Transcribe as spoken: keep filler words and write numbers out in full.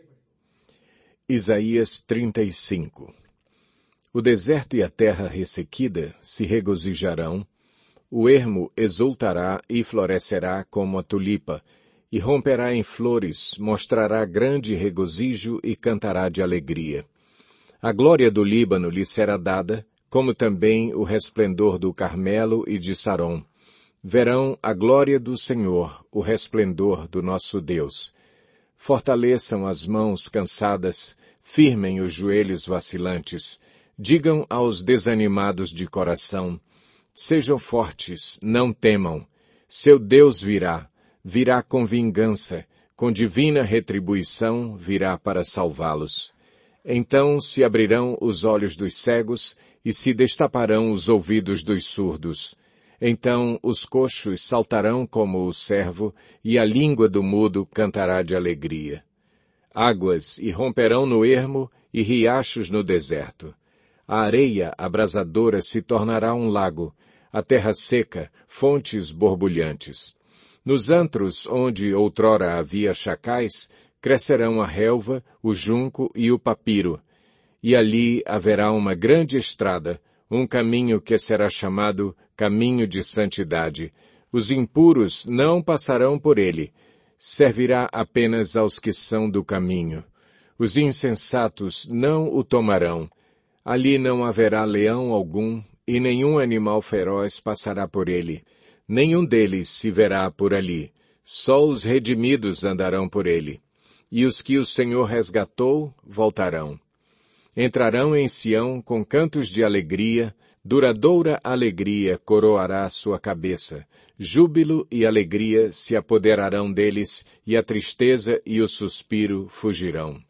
Isaías trinta e cinco. O deserto e a terra ressequida se regozijarão, o ermo exultará e florescerá como a tulipa, e romperá em flores, mostrará grande regozijo e cantará de alegria. A glória do Líbano lhe será dada, como também o resplendor do Carmelo e de Sarom. Verão a glória do Senhor, o resplendor do nosso Deus. Fortaleçam as mãos cansadas, firmem os joelhos vacilantes. Digam aos desanimados de coração, sejam fortes, não temam. Seu Deus virá, virá com vingança, com divina retribuição virá para salvá-los. Então se abrirão os olhos dos cegos e se destaparão os ouvidos dos surdos. Então os coxos saltarão como o cervo e a língua do mudo cantará de alegria. Águas irromperão no ermo e riachos no deserto. A areia abrasadora se tornará um lago, a terra seca, fontes borbulhantes. Nos antros onde outrora havia chacais, crescerão a relva, o junco e o papiro. E ali haverá uma grande estrada, um caminho que será chamado caminho de santidade. Os impuros não passarão por ele. Servirá apenas aos que são do caminho. Os insensatos não o tomarão. Ali não haverá leão algum, e nenhum animal feroz passará por ele. Nenhum deles se verá por ali. Só os redimidos andarão por ele. E os que o Senhor resgatou voltarão. Entrarão em Sião com cantos de alegria, duradoura alegria coroará sua cabeça. Júbilo e alegria se apoderarão deles, e a tristeza e o suspiro fugirão.